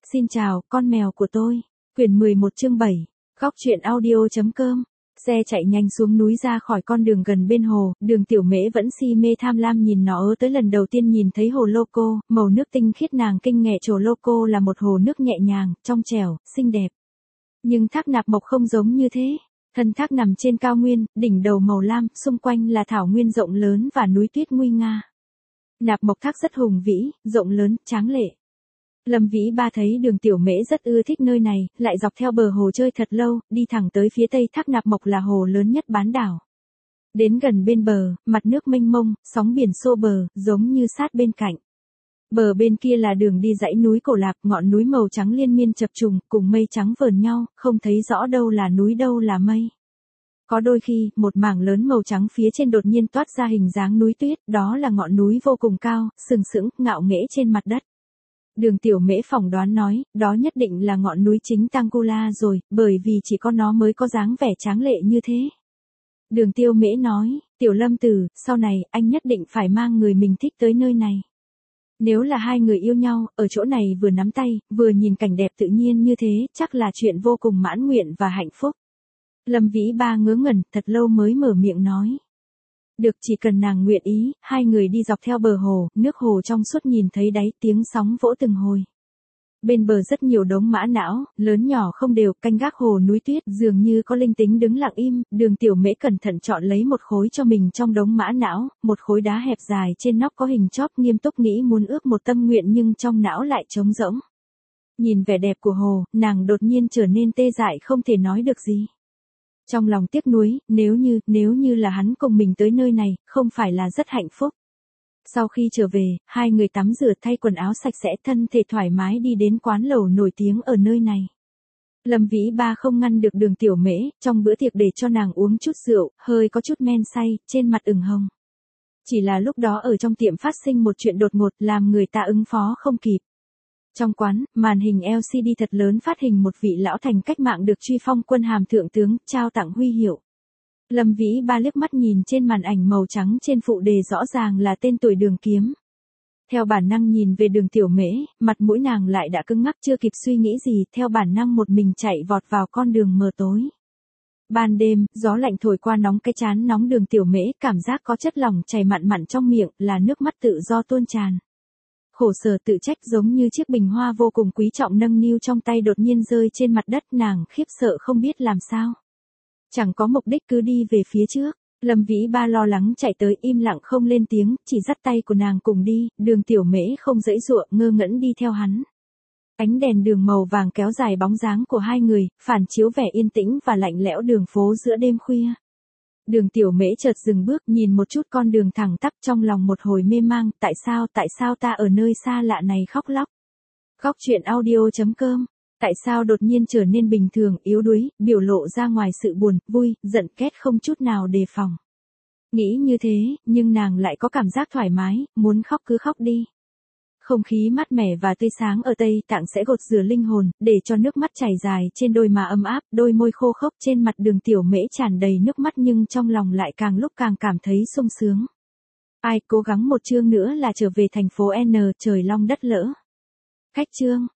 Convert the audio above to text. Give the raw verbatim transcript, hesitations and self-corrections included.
Xin chào, con mèo của tôi. Quyển mười một chương bảy. Góc truyện audio.com. Xe chạy nhanh xuống núi ra khỏi con đường gần bên hồ, Đường Tiểu Mễ vẫn si mê tham lam nhìn nó tới lần đầu tiên nhìn thấy hồ Loco, màu nước tinh khiết nàng kinh nghệ chỗ Loco là một hồ nước nhẹ nhàng, trong trẻo, xinh đẹp. Nhưng thác Nạp Mộc không giống như thế. Thân thác nằm trên cao nguyên, đỉnh đầu màu lam, xung quanh là thảo nguyên rộng lớn và núi tuyết nguy nga. Nạp Mộc thác rất hùng vĩ, rộng lớn, tráng lệ. Lâm Vĩ Ba thấy Đường Tiểu Mễ rất ưa thích nơi này, lại dọc theo bờ hồ chơi thật lâu, đi thẳng tới phía tây thác Nạp Mộc là hồ lớn nhất bán đảo. Đến gần bên bờ, mặt nước mênh mông, sóng biển xô bờ, giống như sát bên cạnh. Bờ bên kia là đường đi dãy núi cổ Lạp, ngọn núi màu trắng liên miên chập trùng, cùng mây trắng vờn nhau, không thấy rõ đâu là núi đâu là mây. Có đôi khi, một mảng lớn màu trắng phía trên đột nhiên toát ra hình dáng núi tuyết, đó là ngọn núi vô cùng cao, sừng sững, ngạo nghễ trên mặt đất. Đường Tiểu Mễ phỏng đoán nói, đó nhất định là ngọn núi chính Tangula rồi, bởi vì chỉ có nó mới có dáng vẻ tráng lệ như thế. Đường Tiêu Mễ nói, Tiểu Lâm Tử, sau này, anh nhất định phải mang người mình thích tới nơi này. Nếu là hai người yêu nhau, ở chỗ này vừa nắm tay, vừa nhìn cảnh đẹp tự nhiên như thế, chắc là chuyện vô cùng mãn nguyện và hạnh phúc. Lâm Vĩ Ba ngớ ngẩn, thật lâu mới mở miệng nói. Được, chỉ cần nàng nguyện ý, hai người đi dọc theo bờ hồ, nước hồ trong suốt nhìn thấy đáy, tiếng sóng vỗ từng hồi. Bên bờ rất nhiều đống mã não, lớn nhỏ không đều, canh gác hồ núi tuyết, dường như có linh tính đứng lặng im. Đường Tiểu Mễ cẩn thận chọn lấy một khối cho mình trong đống mã não, một khối đá hẹp dài trên nóc có hình chóp, nghiêm túc nghĩ muốn ước một tâm nguyện nhưng trong não lại trống rỗng. Nhìn vẻ đẹp của hồ, nàng đột nhiên trở nên tê dại không thể nói được gì. Trong lòng tiếc nuối, nếu như, nếu như là hắn cùng mình tới nơi này, không phải là rất hạnh phúc. Sau khi trở về, hai người tắm rửa thay quần áo sạch sẽ, thân thể thoải mái đi đến quán lẩu nổi tiếng ở nơi này. Lâm Vĩ Ba không ngăn được Đường Tiểu Mễ, trong bữa tiệc để cho nàng uống chút rượu, hơi có chút men say, trên mặt ửng hồng. Chỉ là lúc đó ở trong tiệm phát sinh một chuyện đột ngột làm người ta ứng phó không kịp. Trong quán, màn hình lờ xê đê thật lớn phát hình một vị lão thành cách mạng được truy phong quân hàm thượng tướng, trao tặng huy hiệu. Lâm Vĩ Ba liếc mắt nhìn trên màn ảnh màu trắng trên phụ đề rõ ràng là tên tuổi Đường Kiếm. Theo bản năng nhìn về Đường Tiểu Mễ, mặt mũi nàng lại đã cứng ngắc chưa kịp suy nghĩ gì, theo bản năng một mình chạy vọt vào con đường mờ tối. Ban đêm, gió lạnh thổi qua nóng cái trán nóng Đường Tiểu Mễ, cảm giác có chất lỏng chảy mặn mặn trong miệng, là nước mắt tự do tuôn tràn. Khổ sở tự trách giống như chiếc bình hoa vô cùng quý trọng nâng niu trong tay đột nhiên rơi trên mặt đất, nàng khiếp sợ không biết làm sao. Chẳng có mục đích cứ đi về phía trước. Lâm Vĩ Ba lo lắng chạy tới im lặng không lên tiếng, chỉ dắt tay của nàng cùng đi, Đường Tiểu Mễ không giãy giụa, ngơ ngẩn đi theo hắn. Ánh đèn đường màu vàng kéo dài bóng dáng của hai người, phản chiếu vẻ yên tĩnh và lạnh lẽo đường phố giữa đêm khuya. Đường Tiểu Mễ chợt dừng bước nhìn một chút con đường thẳng tắp trong lòng một hồi mê mang, tại sao, tại sao ta ở nơi xa lạ này khóc lóc. Góc truyện audio.com. Tại sao đột nhiên trở nên bình thường, yếu đuối, biểu lộ ra ngoài sự buồn, vui, giận ghét không chút nào đề phòng. Nghĩ như thế, nhưng nàng lại có cảm giác thoải mái, muốn khóc cứ khóc đi. Không khí mát mẻ và tươi sáng ở Tây Tạng sẽ gột rửa linh hồn, để cho nước mắt chảy dài trên đôi má ấm áp, đôi môi khô khốc trên mặt Đường Tiểu Mễ tràn đầy nước mắt nhưng trong lòng lại càng lúc càng cảm thấy sung sướng. Ai cố gắng một chương nữa là trở về thành phố N, trời long đất lỡ. Cách chương.